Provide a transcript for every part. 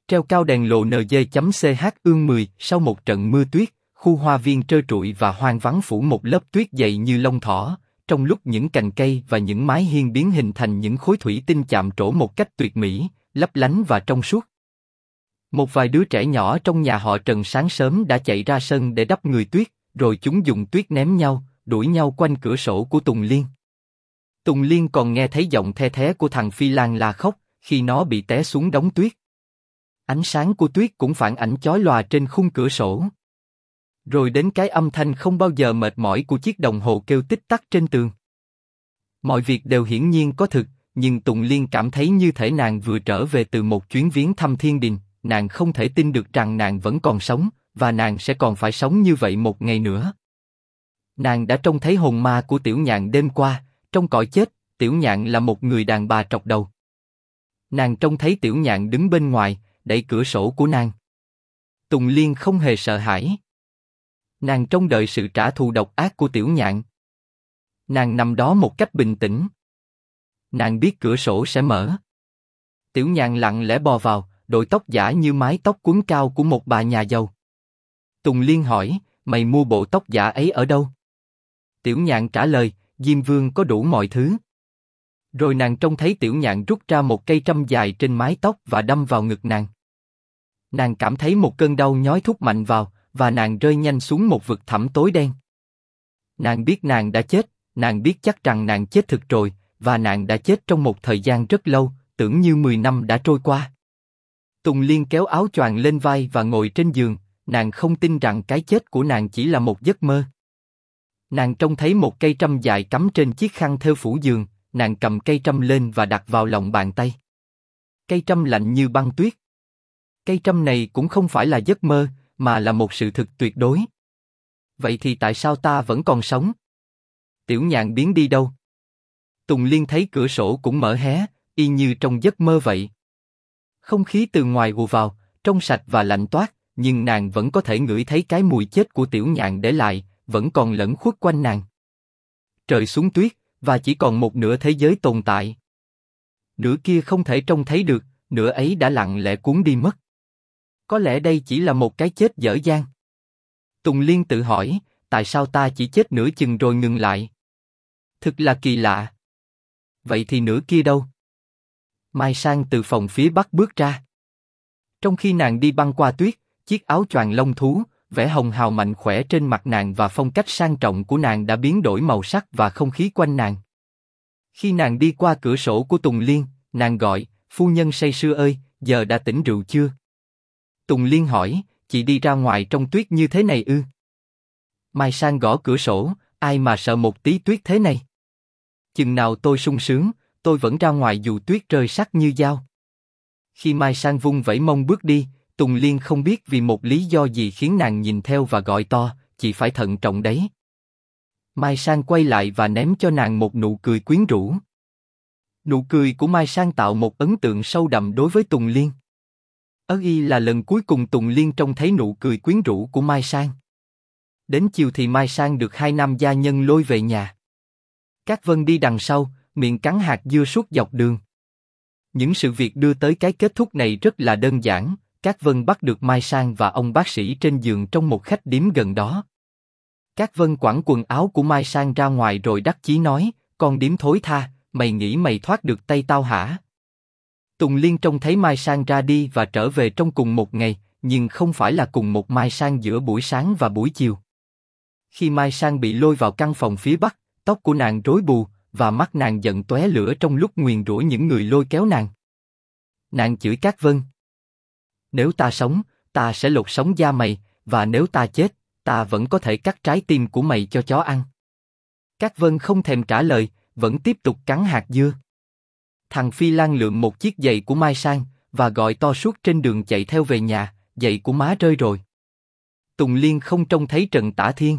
Treo cao đèn lộ NG.ch ương 10. Sau một trận mưa tuyết, khu hoa viên trơ trụi và hoang vắng phủ một lớp tuyết dày như lông thỏ, trong lúc những cành cây và những mái hiên biến hình thành những khối thủy tinh chạm trổ một cách tuyệt mỹ, lấp lánh và trong suốt. Một vài đứa trẻ nhỏ trong nhà họ Trần sáng sớm đã chạy ra sân để đắp người tuyết, rồi chúng dùng tuyết ném nhau, đuổi nhau quanh cửa sổ của Tùng Liên. Tùng Liên còn nghe thấy giọng the thé của thằng Phi Lan la khóc khi nó bị té xuống đống tuyết. Ánh sáng của tuyết cũng phản ảnh chói lòa trên khung cửa sổ. Rồi đến cái âm thanh không bao giờ mệt mỏi của chiếc đồng hồ kêu tích tắc trên tường. Mọi việc đều hiển nhiên có thực, nhưng Tùng Liên cảm thấy như thể nàng vừa trở về từ một chuyến viếng thăm thiên đình. Nàng không thể tin được rằng nàng vẫn còn sống, và nàng sẽ còn phải sống như vậy một ngày nữa. Nàng đã trông thấy hồn ma của Tiểu Nhạn đêm qua, trong cõi chết. Tiểu Nhạn là một người đàn bà trọc đầu. Nàng trông thấy Tiểu Nhạn đứng bên ngoài, đẩy cửa sổ của nàng. Tùng Liên không hề sợ hãi. Nàng trông đợi sự trả thù độc ác của Tiểu Nhạn. Nàng nằm đó một cách bình tĩnh. Nàng biết cửa sổ sẽ mở. Tiểu Nhạn lặng lẽ bò vào, đội tóc giả như mái tóc quấn cao của một bà nhà giàu. Tùng Liên hỏi, mày mua bộ tóc giả ấy ở đâu? Tiểu Nhạn trả lời, Diêm Vương có đủ mọi thứ. Rồi nàng trông thấy Tiểu Nhạn rút ra một cây trâm dài trên mái tóc và đâm vào ngực nàng. Nàng cảm thấy một cơn đau nhói thúc mạnh vào, và nàng rơi nhanh xuống một vực thẳm tối đen. Nàng biết nàng đã chết, nàng biết chắc rằng nàng chết thực rồi, và nàng đã chết trong một thời gian rất lâu, tưởng như 10 năm đã trôi qua. Tùng Liên kéo áo choàng lên vai và ngồi trên giường, nàng không tin rằng cái chết của nàng chỉ là một giấc mơ. Nàng trông thấy một cây trâm dài cắm trên chiếc khăn thêu phủ giường, nàng cầm cây trâm lên và đặt vào lòng bàn tay. Cây trâm lạnh như băng tuyết. Cây trâm này cũng không phải là giấc mơ, mà là một sự thực tuyệt đối. Vậy thì tại sao ta vẫn còn sống? Tiểu Nhạn biến đi đâu? Tùng Liên thấy cửa sổ cũng mở hé, y như trong giấc mơ vậy. Không khí từ ngoài ùa vào, trong sạch và lạnh toát, nhưng nàng vẫn có thể ngửi thấy cái mùi chết của Tiểu Nhạn để lại, vẫn còn lẫn khuất quanh nàng. Trời xuống tuyết, và chỉ còn một nửa thế giới tồn tại. Nửa kia không thể trông thấy được, nửa ấy đã lặng lẽ cuốn đi mất. Có lẽ đây chỉ là một cái chết dở dang. Tùng Liên tự hỏi, tại sao ta chỉ chết nửa chừng rồi ngừng lại? Thực là kỳ lạ. Vậy thì nửa kia đâu? Mai Sang từ phòng phía bắc bước ra. Trong khi nàng đi băng qua tuyết, chiếc áo choàng lông thú, vẻ hồng hào mạnh khỏe trên mặt nàng và phong cách sang trọng của nàng đã biến đổi màu sắc và không khí quanh nàng. Khi nàng đi qua cửa sổ của Tùng Liên, nàng gọi, phu nhân say sưa ơi, giờ đã tỉnh rượu chưa? Tùng Liên hỏi, chị đi ra ngoài trong tuyết như thế này ư? Mai Sang gõ cửa sổ, ai mà sợ một tí tuyết thế này? Chừng nào tôi sung sướng, tôi vẫn ra ngoài dù tuyết rơi sắc như dao. Khi Mai Sang vung vẩy mông bước đi, Tùng Liên không biết vì một lý do gì khiến nàng nhìn theo và gọi to, chị phải thận trọng đấy. Mai Sang quay lại và ném cho nàng một nụ cười quyến rũ. Nụ cười của Mai Sang tạo một ấn tượng sâu đậm đối với Tùng Liên. Ấy là lần cuối cùng Tùng Liên trông thấy nụ cười quyến rũ của Mai Sang. Đến chiều thì Mai Sang được hai nam gia nhân lôi về nhà. Cát Vân đi đằng sau, miệng cắn hạt dưa suốt dọc đường. Những sự việc đưa tới cái kết thúc này rất là đơn giản. Cát Vân bắt được Mai Sang và ông bác sĩ trên giường trong một khách điếm gần đó. Cát Vân quẳng quần áo của Mai Sang ra ngoài rồi đắc chí nói, con điếm thối tha, mày nghĩ mày thoát được tay tao hả? Tùng Liên trông thấy Mai Sang ra đi và trở về trong cùng một ngày, nhưng không phải là cùng một Mai Sang giữa buổi sáng và buổi chiều. Khi Mai Sang bị lôi vào căn phòng phía bắc, tóc của nàng rối bù, và mắt nàng giận tóe lửa trong lúc nguyền rủa những người lôi kéo nàng. Nàng chửi Cát Vân. Nếu ta sống, ta sẽ lột sống da mày, và nếu ta chết, ta vẫn có thể cắt trái tim của mày cho chó ăn. Cát Vân không thèm trả lời, vẫn tiếp tục cắn hạt dưa. Thằng Phi Lan lượm một chiếc giày của Mai Sang, và gọi to suốt trên đường chạy theo về nhà, giày của má rơi rồi. Tùng Liên không trông thấy Trần Tả Thiên.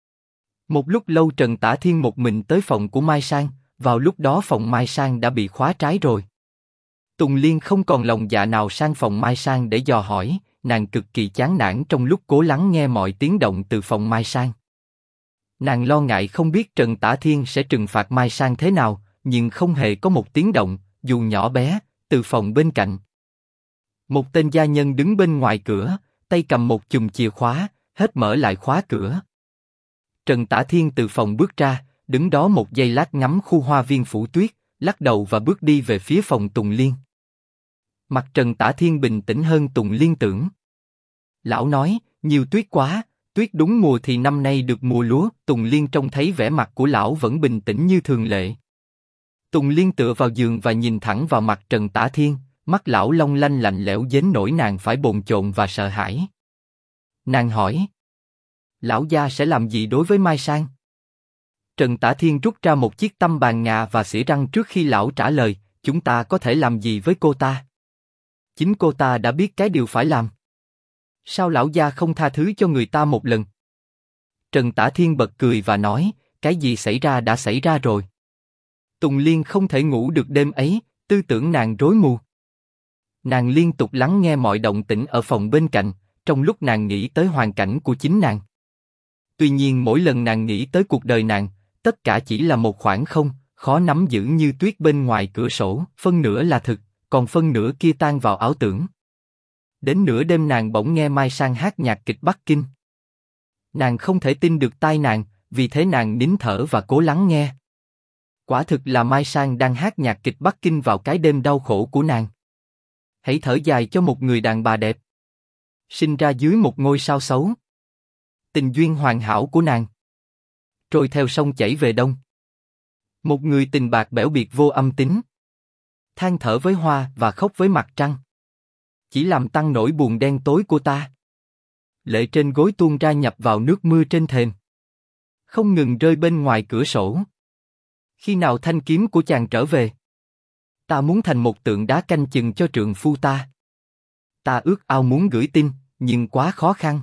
Một lúc lâu Trần Tả Thiên một mình tới phòng của Mai Sang, vào lúc đó phòng Mai Sang đã bị khóa trái rồi. Tùng Liên không còn lòng dạ nào sang phòng Mai Sang để dò hỏi, nàng cực kỳ chán nản trong lúc cố lắng nghe mọi tiếng động từ phòng Mai Sang. Nàng lo ngại không biết Trần Tả Thiên sẽ trừng phạt Mai Sang thế nào, nhưng không hề có một tiếng động, dù nhỏ bé, từ phòng bên cạnh. Một tên gia nhân đứng bên ngoài cửa, tay cầm một chùm chìa khóa, hết mở lại khóa cửa. Trần Tả Thiên từ phòng bước ra, đứng đó một giây lát ngắm khu hoa viên phủ tuyết, lắc đầu và bước đi về phía phòng Tùng Liên. Mặt Trần Tả Thiên bình tĩnh hơn Tùng Liên tưởng. Lão nói, nhiều tuyết quá, tuyết đúng mùa thì năm nay được mùa lúa. Tùng Liên trông thấy vẻ mặt của lão vẫn bình tĩnh như thường lệ. Tùng Liên tựa vào giường và nhìn thẳng vào mặt Trần Tả Thiên, mắt lão long lanh lạnh lẽo đến nỗi nàng phải bồn chồn và sợ hãi. Nàng hỏi, lão gia sẽ làm gì đối với Mai Sang? Trần Tả Thiên rút ra một chiếc tăm bàn ngà và xỉa răng trước khi lão trả lời, chúng ta có thể làm gì với cô ta? Chính cô ta đã biết cái điều phải làm. Sao lão gia không tha thứ cho người ta một lần? Trần Tả Thiên bật cười và nói, cái gì xảy ra đã xảy ra rồi. Tùng Liên không thể ngủ được đêm ấy, tư tưởng nàng rối mù. Nàng liên tục lắng nghe mọi động tĩnh ở phòng bên cạnh, trong lúc nàng nghĩ tới hoàn cảnh của chính nàng. Tuy nhiên mỗi lần nàng nghĩ tới cuộc đời nàng, tất cả chỉ là một khoảng không, khó nắm giữ như tuyết bên ngoài cửa sổ, phân nửa là thực, còn phân nửa kia tan vào ảo tưởng. Đến nửa đêm nàng bỗng nghe Mai Sang hát nhạc kịch Bắc Kinh. Nàng không thể tin được tai nàng, vì thế nàng nín thở và cố lắng nghe. Quả thực là Mai Sang đang hát nhạc kịch Bắc Kinh vào cái đêm đau khổ của nàng. Hãy thở dài cho một người đàn bà đẹp, sinh ra dưới một ngôi sao xấu. Tình duyên hoàn hảo của nàng trôi theo sông chảy về đông. Một người tình bạc bẽo biệt vô âm tín, than thở với hoa và khóc với mặt trăng, chỉ làm tăng nỗi buồn đen tối của ta. Lệ trên gối tuôn ra nhập vào nước mưa trên thềm, không ngừng rơi bên ngoài cửa sổ. Khi nào thanh kiếm của chàng trở về? Ta muốn thành một tượng đá canh chừng cho trượng phu ta. Ta ước ao muốn gửi tin, nhưng quá khó khăn.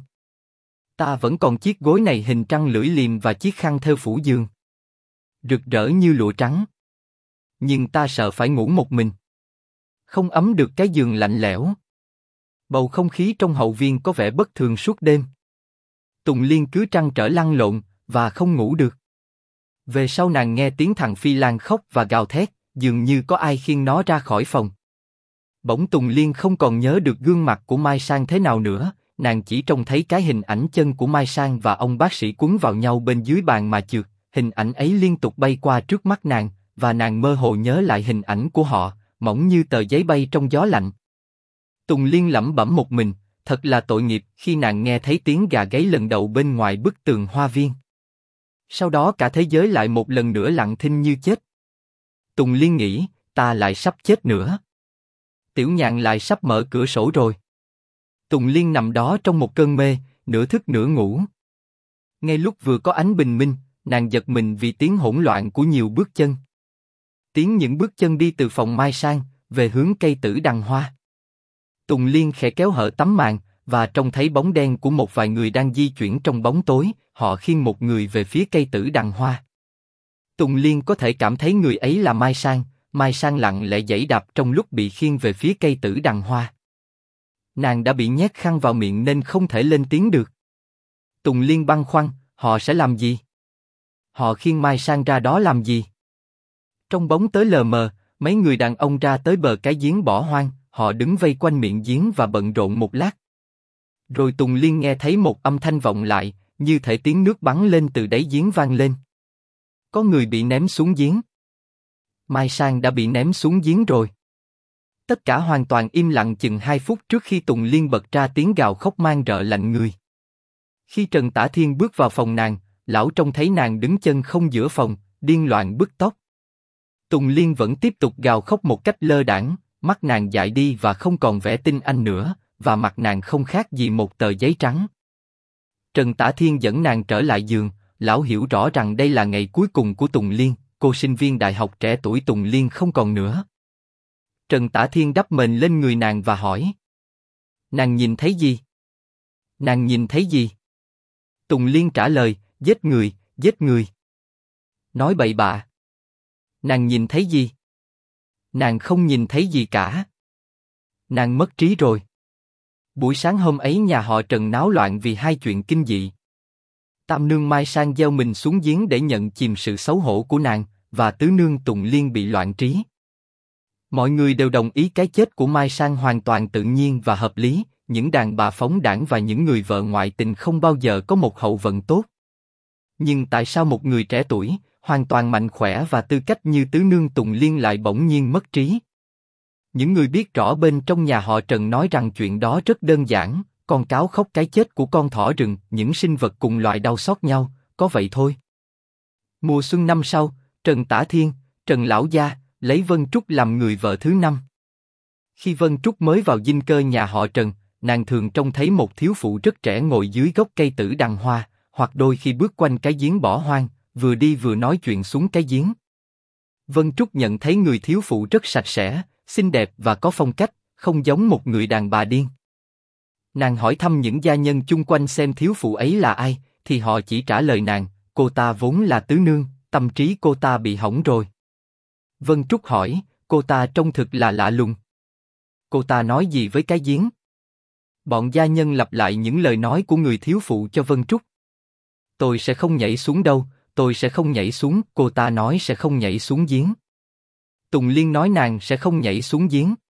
Ta vẫn còn chiếc gối này hình trăng lưỡi liềm và chiếc khăn thêu phủ giường, rực rỡ như lụa trắng. Nhưng ta sợ phải ngủ một mình, không ấm được cái giường lạnh lẽo. Bầu không khí trong hậu viên có vẻ bất thường suốt đêm. Tùng Liên cứ trăn trở lăn lộn và không ngủ được. Về sau nàng nghe tiếng thằng Phi Lan khóc và gào thét, dường như có ai khiêng nó ra khỏi phòng. Bỗng Tùng Liên không còn nhớ được gương mặt của Mai Sang thế nào nữa, nàng chỉ trông thấy cái hình ảnh chân của Mai Sang và ông bác sĩ quấn vào nhau bên dưới bàn mà trượt. Hình ảnh ấy liên tục bay qua trước mắt nàng, và nàng mơ hồ nhớ lại hình ảnh của họ, mỏng như tờ giấy bay trong gió lạnh. Tùng Liên lẩm bẩm một mình, thật là tội nghiệp khi nàng nghe thấy tiếng gà gáy lần đầu bên ngoài bức tường hoa viên. Sau đó cả thế giới lại một lần nữa lặng thinh như chết. Tùng Liên nghĩ, ta lại sắp chết nữa. Tiểu Nhạn lại sắp mở cửa sổ rồi. Tùng Liên nằm đó trong một cơn mê, nửa thức nửa ngủ. Ngay lúc vừa có ánh bình minh, nàng giật mình vì tiếng hỗn loạn của nhiều bước chân. Tiếng những bước chân đi từ phòng Mai Sang, về hướng cây tử đằng hoa. Tùng Liên khẽ kéo hở tấm màn, và trông thấy bóng đen của một vài người đang di chuyển trong bóng tối, họ khiêng một người về phía cây tử đằng hoa. Tùng Liên có thể cảm thấy người ấy là Mai Sang lặng lẽ giãy đạp trong lúc bị khiêng về phía cây tử đằng hoa. Nàng đã bị nhét khăn vào miệng nên không thể lên tiếng được. Tùng Liên băn khoăn, họ sẽ làm gì? Họ khiêng Mai Sang ra đó làm gì? Trong bóng tối lờ mờ, mấy người đàn ông ra tới bờ cái giếng bỏ hoang, họ đứng vây quanh miệng giếng và bận rộn một lát. Rồi Tùng Liên nghe thấy một âm thanh vọng lại, như thể tiếng nước bắn lên từ đáy giếng vang lên. Có người bị ném xuống giếng. Mai Sang đã bị ném xuống giếng rồi. Tất cả hoàn toàn im lặng chừng 2 phút trước khi Tùng Liên bật ra tiếng gào khóc mang rợ lạnh người. Khi Trần Tả Thiên bước vào phòng nàng, lão trông thấy nàng đứng chân không giữa phòng, điên loạn bứt tóc. Tùng Liên vẫn tiếp tục gào khóc một cách lơ đãng, mắt nàng dại đi và không còn vẻ tinh anh nữa, và mặt nàng không khác gì một tờ giấy trắng. Trần Tả Thiên dẫn nàng trở lại giường, lão hiểu rõ rằng đây là ngày cuối cùng của Tùng Liên, cô sinh viên đại học trẻ tuổi Tùng Liên không còn nữa. Trần Tả Thiên đắp mền lên người nàng và hỏi. Nàng nhìn thấy gì? Nàng nhìn thấy gì? Tùng Liên trả lời, giết người, giết người. Nói bậy bạ. Nàng nhìn thấy gì? Nàng không nhìn thấy gì cả. Nàng mất trí rồi. Buổi sáng hôm ấy nhà họ Trần náo loạn vì 2 chuyện kinh dị. Tam nương Mai Sang gieo mình xuống giếng để nhận chìm sự xấu hổ của nàng, và tứ nương Tùng Liên bị loạn trí. Mọi người đều đồng ý cái chết của Mai Sang hoàn toàn tự nhiên và hợp lý, những đàn bà phóng đãng và những người vợ ngoại tình không bao giờ có một hậu vận tốt. Nhưng tại sao một người trẻ tuổi, hoàn toàn mạnh khỏe và tư cách như tứ nương Tùng Liên lại bỗng nhiên mất trí? Những người biết rõ bên trong nhà họ Trần nói rằng chuyện đó rất đơn giản, con cáo khóc cái chết của con thỏ rừng, những sinh vật cùng loài đau xót nhau, có vậy thôi. Mùa xuân năm sau, Trần Tả Thiên, Trần Lão Gia, lấy Vân Trúc làm người vợ thứ 5. Khi Vân Trúc mới vào dinh cơ nhà họ Trần, nàng thường trông thấy một thiếu phụ rất trẻ ngồi dưới gốc cây tử đằng hoa, hoặc đôi khi bước quanh cái giếng bỏ hoang, vừa đi vừa nói chuyện xuống cái giếng. Vân Trúc nhận thấy người thiếu phụ rất sạch sẽ, xinh đẹp và có phong cách, không giống một người đàn bà điên. Nàng hỏi thăm những gia nhân chung quanh xem thiếu phụ ấy là ai, thì họ chỉ trả lời nàng, cô ta vốn là tứ nương, tâm trí cô ta bị hỏng rồi. Vân Trúc hỏi, cô ta trông thực là lạ lùng. Cô ta nói gì với cái giếng? Bọn gia nhân lặp lại những lời nói của người thiếu phụ cho Vân Trúc. Tôi sẽ không nhảy xuống đâu, tôi sẽ không nhảy xuống, cô ta nói sẽ không nhảy xuống giếng. Tùng Liên nói nàng sẽ không nhảy xuống giếng.